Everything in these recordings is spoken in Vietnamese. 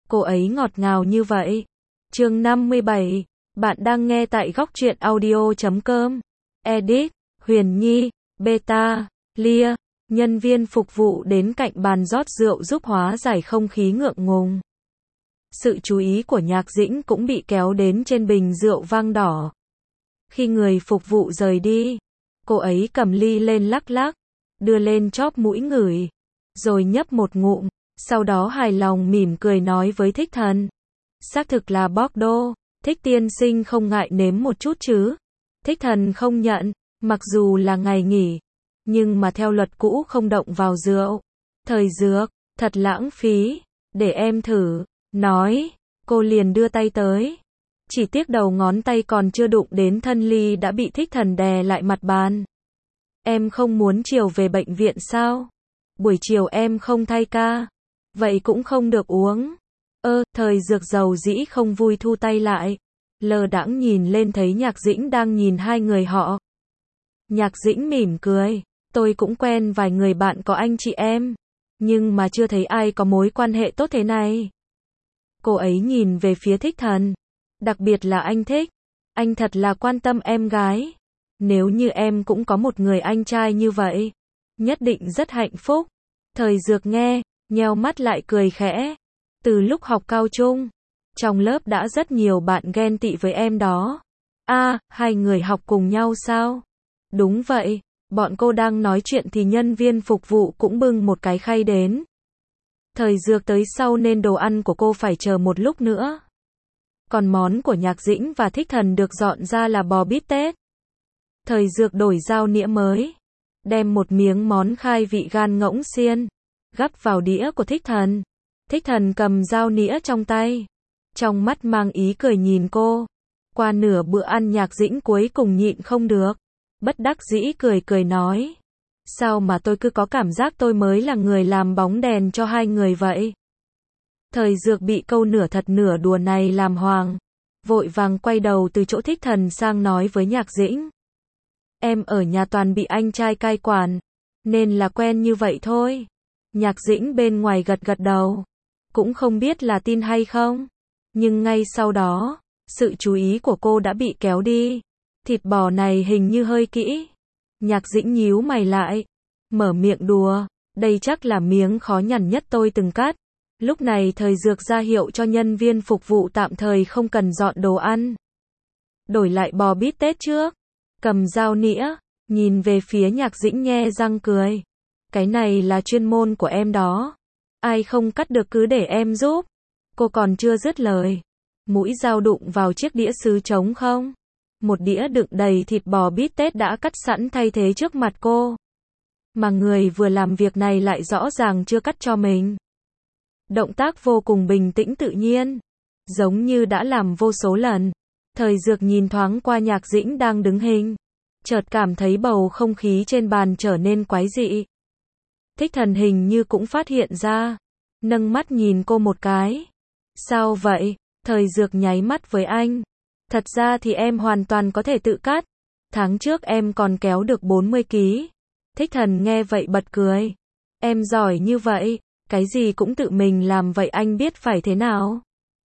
cô ấy ngọt ngào như vậy. Chương 57, bạn đang nghe tại góc truyện audio.com. Edit, Huyền Nhi, Beta, Lia, nhân viên phục vụ đến cạnh bàn rót rượu giúp hóa giải không khí ngượng ngùng. Sự chú ý của Nhạc Dĩnh cũng bị kéo đến trên bình rượu vang đỏ. Khi người phục vụ rời đi, cô ấy cầm ly lên lắc lắc, đưa lên chóp mũi ngửi, rồi nhấp một ngụm, sau đó hài lòng mỉm cười nói với Thích Thần. Xác thực là Bordeaux, Thích tiên sinh không ngại nếm một chút chứ? Thích Thần không nhận, mặc dù là ngày nghỉ, nhưng mà theo luật cũ không động vào rượu. Thời dược, thật lãng phí, để em thử, nói, cô liền đưa tay tới. Chỉ tiếc đầu ngón tay còn chưa đụng đến thân ly đã bị Thích Thần đè lại mặt bàn. Em không muốn chiều về bệnh viện sao? Buổi chiều em không thay ca, vậy cũng không được uống. Thời dược dầu dĩ không vui thu tay lại, lơ đãng nhìn lên thấy Nhạc Dĩnh đang nhìn hai người họ. Nhạc Dĩnh mỉm cười, tôi cũng quen vài người bạn có anh chị em, nhưng mà chưa thấy ai có mối quan hệ tốt thế này. Cô ấy nhìn về phía Thích Thần, đặc biệt là anh Thích, anh thật là quan tâm em gái. Nếu như em cũng có một người anh trai như vậy, nhất định rất hạnh phúc. Thời dược nghe, nheo mắt lại cười khẽ. Từ lúc học cao trung, trong lớp đã rất nhiều bạn ghen tị với em đó. Hai người học cùng nhau sao? Đúng vậy, bọn cô đang nói chuyện thì nhân viên phục vụ cũng bưng một cái khay đến. Thời dược tới sau nên đồ ăn của cô phải chờ một lúc nữa. Còn món của Nhạc Dĩnh và Thích Thần được dọn ra là bò bít tết. Thời dược đổi dao nĩa mới, đem một miếng món khai vị gan ngỗng xiên, gắp vào đĩa của Thích Thần. Thích Thần cầm dao nĩa trong tay, trong mắt mang ý cười nhìn cô. Qua nửa bữa ăn Nhạc Dĩnh cuối cùng nhịn không được, bất đắc dĩ cười cười nói. Sao mà tôi cứ có cảm giác tôi mới là người làm bóng đèn cho hai người vậy? Thời dược bị câu nửa thật nửa đùa này làm hoang, vội vàng quay đầu từ chỗ Thích Thần sang nói với Nhạc Dĩnh. Em ở nhà toàn bị anh trai cai quản, nên là quen như vậy thôi. Nhạc Dĩnh bên ngoài gật gật đầu, cũng không biết là tin hay không. Nhưng ngay sau đó, sự chú ý của cô đã bị kéo đi. Thịt bò này hình như hơi kỹ. Nhạc Dĩnh nhíu mày lại, mở miệng đùa, đây chắc là miếng khó nhằn nhất tôi từng cắt. Lúc này thời dược ra hiệu cho nhân viên phục vụ tạm thời không cần dọn đồ ăn. Đổi lại bò bít tết trước. Cầm dao nĩa, nhìn về phía Nhạc Dĩnh nhe răng cười. Cái này là chuyên môn của em đó. Ai không cắt được cứ để em giúp. Cô còn chưa dứt lời, mũi dao đụng vào chiếc đĩa sứ trống không. Một đĩa đựng đầy thịt bò bít tết đã cắt sẵn thay thế trước mặt cô. Mà người vừa làm việc này lại rõ ràng chưa cắt cho mình. Động tác vô cùng bình tĩnh tự nhiên, giống như đã làm vô số lần. Thời dược nhìn thoáng qua Nhạc Dĩnh đang đứng hình, chợt cảm thấy bầu không khí trên bàn trở nên quái dị. Thích Thần hình như cũng phát hiện ra, nâng mắt nhìn cô một cái. Sao vậy? Thời dược nháy mắt với anh. Thật ra thì em hoàn toàn có thể tự cắt. Tháng trước em còn kéo được 40 kg. Thích Thần nghe vậy bật cười. Em giỏi như vậy, cái gì cũng tự mình làm vậy anh biết phải thế nào?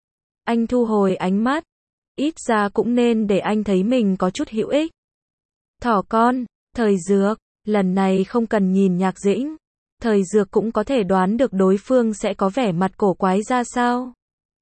Anh thu hồi ánh mắt. Ít ra cũng nên để anh thấy mình có chút hữu ích. Thỏ con, thời dược, lần này không cần nhìn Nhạc Dĩnh. Thời dược cũng có thể đoán được đối phương sẽ có vẻ mặt cổ quái ra sao.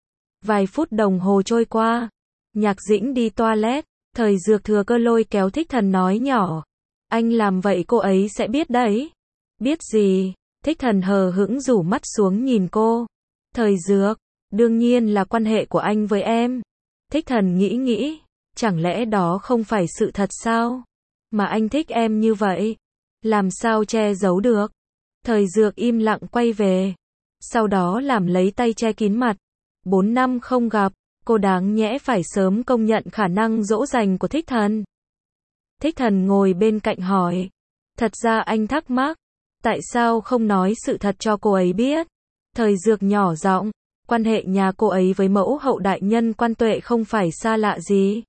Vài phút đồng hồ trôi qua, Nhạc Dĩnh đi toilet, thời dược thừa cơ lôi kéo Thích Thần nói nhỏ. Anh làm vậy cô ấy sẽ biết đấy. Biết gì? Thích Thần hờ hững rủ mắt xuống nhìn cô. Thời dược, đương nhiên là quan hệ của anh với em. Thích Thần nghĩ, chẳng lẽ đó không phải sự thật sao? Mà anh thích em như vậy, làm sao che giấu được? Thời dược im lặng quay về, sau đó làm lấy tay che kín mặt. 4 năm không gặp, cô đáng nhẽ phải sớm công nhận khả năng dỗ dành của Thích Thần. Thích Thần ngồi bên cạnh hỏi. Thật ra anh thắc mắc, tại sao không nói sự thật cho cô ấy biết? Thời dược nhỏ giọng, quan hệ nhà cô ấy với mẫu hậu đại nhân Quan Tuệ không phải xa lạ gì.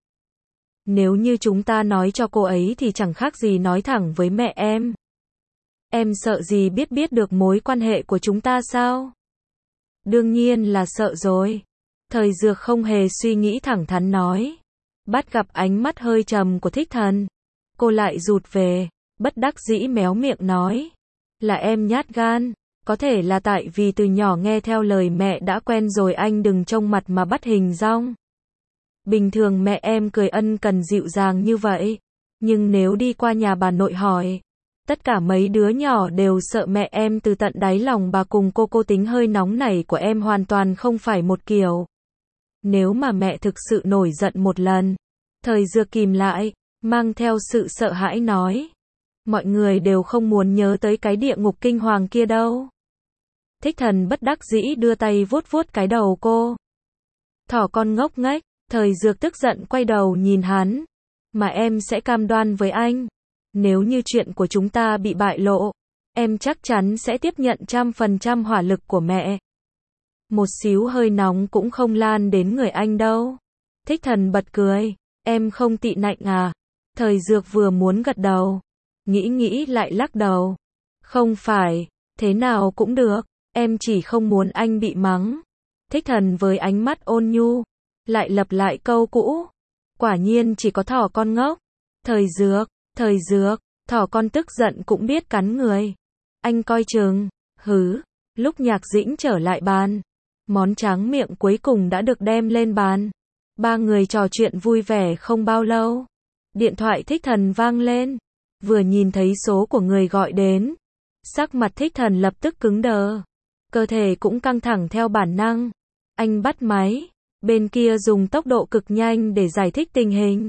Nếu như chúng ta nói cho cô ấy thì chẳng khác gì nói thẳng với mẹ em. Em sợ gì biết được mối quan hệ của chúng ta sao? Đương nhiên là sợ rồi. Thời Dược không hề suy nghĩ thẳng thắn nói. Bắt gặp ánh mắt hơi trầm của Thích Thần, cô lại rụt về, bất đắc dĩ méo miệng nói. Là em nhát gan, có thể là tại vì từ nhỏ nghe theo lời mẹ đã quen rồi, anh đừng trông mặt mà bắt hình dong. Bình thường mẹ em cười ân cần dịu dàng như vậy, nhưng nếu đi qua nhà bà nội hỏi, tất cả mấy đứa nhỏ đều sợ mẹ em. Từ tận đáy lòng bà cùng cô tính hơi nóng nảy của em hoàn toàn không phải một kiểu. Nếu mà mẹ thực sự nổi giận một lần, Thời Dược kìm lại, mang theo sự sợ hãi nói. Mọi người đều không muốn nhớ tới cái địa ngục kinh hoàng kia đâu. Thích Thần bất đắc dĩ đưa tay vuốt vuốt cái đầu cô. Thỏ con ngốc nghếch. Thời Dược tức giận quay đầu nhìn hắn. Mà em sẽ cam đoan với anh, nếu như chuyện của chúng ta bị bại lộ, em chắc chắn sẽ tiếp nhận 100% hỏa lực của mẹ. Một xíu hơi nóng cũng không lan đến người anh đâu. Thích Thần bật cười. Em không tị nạnh à? Thời Dược vừa muốn gật đầu, nghĩ lại lắc đầu. Không phải, thế nào cũng được, em chỉ không muốn anh bị mắng. Thích Thần với ánh mắt ôn nhu, lại lặp lại câu cũ. Quả nhiên chỉ có thỏ con ngốc. Thời Dược, thỏ con tức giận cũng biết cắn người. Anh coi chừng, hứ. Lúc Nhạc Dĩnh trở lại bàn, món tráng miệng cuối cùng đã được đem lên bàn. Ba người trò chuyện vui vẻ không bao lâu. Điện thoại Thích Thần vang lên. Vừa nhìn thấy số của người gọi đến, sắc mặt Thích Thần lập tức cứng đờ. Cơ thể cũng căng thẳng theo bản năng. Anh bắt máy. Bên kia dùng tốc độ cực nhanh để giải thích tình hình.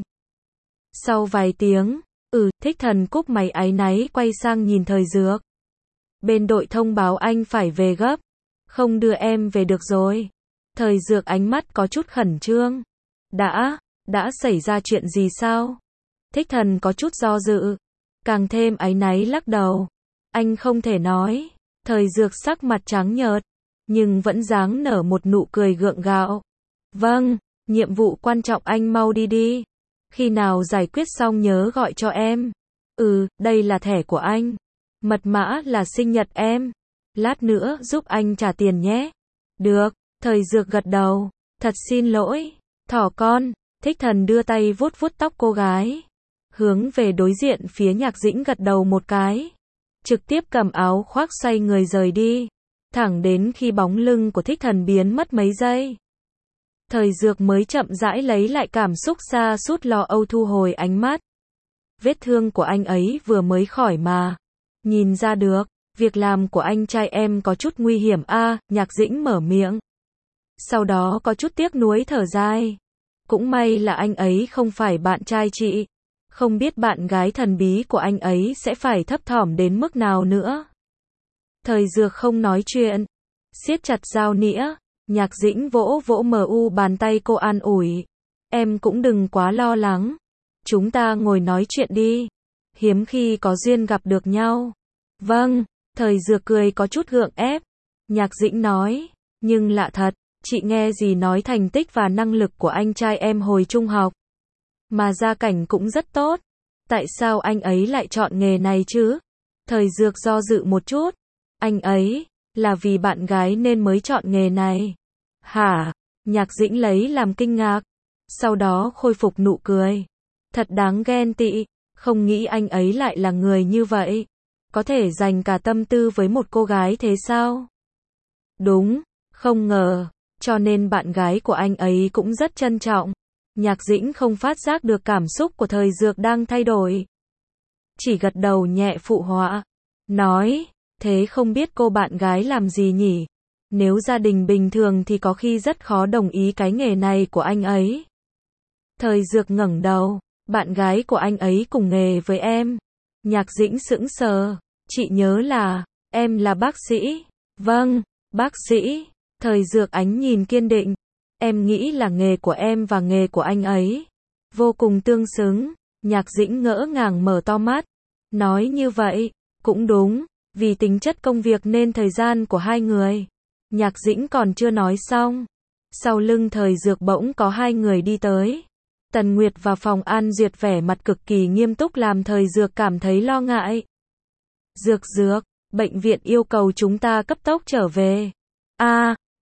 Sau vài tiếng, Thích Thần cúp máy áy náy quay sang nhìn Thời Dược. Bên đội thông báo anh phải về gấp. Không đưa em về được rồi. Thời Dược ánh mắt có chút khẩn trương. Đã xảy ra chuyện gì sao? Thích Thần có chút do dự, càng thêm áy náy lắc đầu. Anh không thể nói. Thời Dược sắc mặt trắng nhợt, nhưng vẫn dáng nở một nụ cười gượng gạo. Vâng, nhiệm vụ quan trọng anh mau đi. Khi nào giải quyết xong nhớ gọi cho em. Đây là thẻ của anh. Mật mã là sinh nhật em. Lát nữa giúp anh trả tiền nhé. Được, Thời Dược gật đầu. Thật xin lỗi, thỏ con. Thích Thần đưa tay vuốt vuốt tóc cô gái. Hướng về đối diện phía Nhạc Dĩnh gật đầu một cái. Trực tiếp cầm áo khoác xoay người rời đi. Thẳng đến khi bóng lưng của Thích Thần biến mất mấy giây. Thời Dược mới chậm rãi lấy lại cảm xúc sa sút lo âu, thu hồi ánh mắt. Vết thương của anh ấy vừa mới khỏi mà. Nhìn ra được, việc làm của anh trai em có chút nguy hiểm a. Nhạc Dĩnh mở miệng. Sau đó có chút tiếc nuối thở dài. Cũng may là anh ấy không phải bạn trai chị. Không biết bạn gái thần bí của anh ấy sẽ phải thấp thỏm đến mức nào nữa. Thời Dược không nói chuyện, siết chặt dao nĩa. Nhạc Dĩnh vỗ vỗ bàn tay cô an ủi. Em cũng đừng quá lo lắng. Chúng ta ngồi nói chuyện đi. Hiếm khi có duyên gặp được nhau. Vâng, Thời Dược cười có chút gượng ép. Nhạc Dĩnh nói, nhưng lạ thật, chị nghe gì nói thành tích và năng lực của anh trai em hồi trung học. Mà gia cảnh cũng rất tốt. Tại sao anh ấy lại chọn nghề này chứ? Thời Dược do dự một chút. Anh ấy, là vì bạn gái nên mới chọn nghề này. Hả? Nhạc Dĩnh lấy làm kinh ngạc. Sau đó khôi phục nụ cười. Thật đáng ghen tị. Không nghĩ anh ấy lại là người như vậy. Có thể dành cả tâm tư với một cô gái thế sao? Đúng, không ngờ. Cho nên bạn gái của anh ấy cũng rất trân trọng. Nhạc Dĩnh không phát giác được cảm xúc của Thời Dược đang thay đổi. Chỉ gật đầu nhẹ phụ họa. Nói, thế không biết cô bạn gái làm gì nhỉ? Nếu gia đình bình thường thì có khi rất khó đồng ý cái nghề này của anh ấy. Thời Dược ngẩng đầu. Bạn gái của anh ấy cùng nghề với em. Nhạc Dĩnh sững sờ. Chị nhớ là, em là bác sĩ. Vâng, bác sĩ. Thời Dược ánh nhìn kiên định. Em nghĩ là nghề của em và nghề của anh ấy vô cùng tương xứng. Nhạc Dĩnh ngỡ ngàng mở to mắt. Nói như vậy, cũng đúng. Vì tính chất công việc nên thời gian của hai người. Nhạc Dĩnh còn chưa nói xong. Sau lưng Thời Dược bỗng có hai người đi tới. Tần Nguyệt và Phòng An Duyệt vẻ mặt cực kỳ nghiêm túc làm Thời Dược cảm thấy lo ngại. Dược, bệnh viện yêu cầu chúng ta cấp tốc trở về.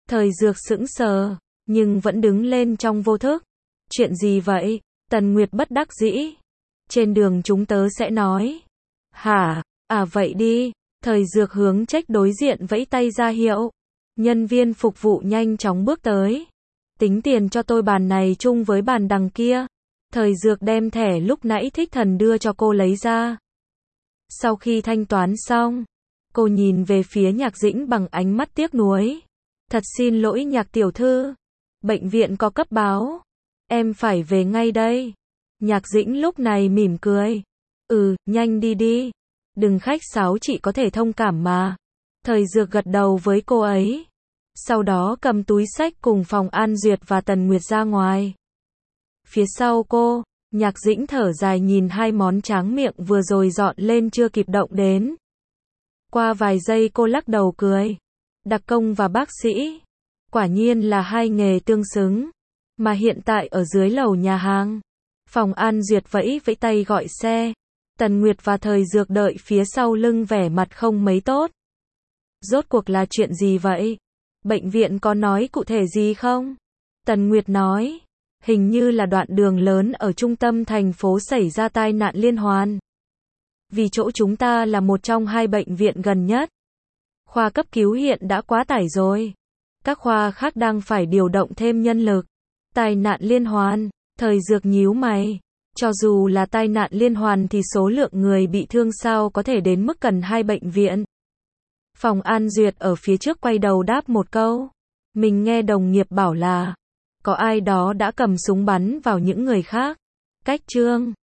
Thời Dược sững sờ, nhưng vẫn đứng lên trong vô thức. Chuyện gì vậy? Tần Nguyệt bất đắc dĩ. Trên đường chúng tớ sẽ nói. Hả? À vậy đi. Thời Dược hướng Trách đối diện vẫy tay ra hiệu. Nhân viên phục vụ nhanh chóng bước tới. Tính tiền cho tôi bàn này chung với bàn đằng kia. Thời Dược đem thẻ lúc nãy Thích Thần đưa cho cô lấy ra. Sau khi thanh toán xong, cô nhìn về phía Nhạc Dĩnh bằng ánh mắt tiếc nuối. Thật xin lỗi Nhạc tiểu thư. Bệnh viện có cấp báo. Em phải về ngay đây. Nhạc Dĩnh lúc này mỉm cười. Nhanh đi đi. Đừng khách sáo, chị có thể thông cảm mà. Thời Dược gật đầu với cô ấy. Sau đó cầm túi xách cùng Phòng An Duyệt và Tần Nguyệt ra ngoài. Phía sau cô, Nhạc Dĩnh thở dài nhìn hai món tráng miệng vừa rồi dọn lên chưa kịp động đến. Qua vài giây cô lắc đầu cười. Đặc công và bác sĩ. Quả nhiên là hai nghề tương xứng. Mà hiện tại ở dưới lầu nhà hàng. Phòng An Duyệt vẫy tay gọi xe. Tần Nguyệt và Thời Dược đợi phía sau lưng vẻ mặt không mấy tốt. Rốt cuộc là chuyện gì vậy? Bệnh viện có nói cụ thể gì không? Tần Nguyệt nói. Hình như là đoạn đường lớn ở trung tâm thành phố xảy ra tai nạn liên hoàn. Vì chỗ chúng ta là một trong hai bệnh viện gần nhất. Khoa cấp cứu hiện đã quá tải rồi. Các khoa khác đang phải điều động thêm nhân lực. Tai nạn liên hoàn. Thời Dược nhíu mày. Cho dù là tai nạn liên hoàn thì số lượng người bị thương sao có thể đến mức cần hai bệnh viện. Phòng An Duyệt ở phía trước quay đầu đáp một câu. Mình nghe đồng nghiệp bảo là có ai đó đã cầm súng bắn vào những người khác. Cách Trương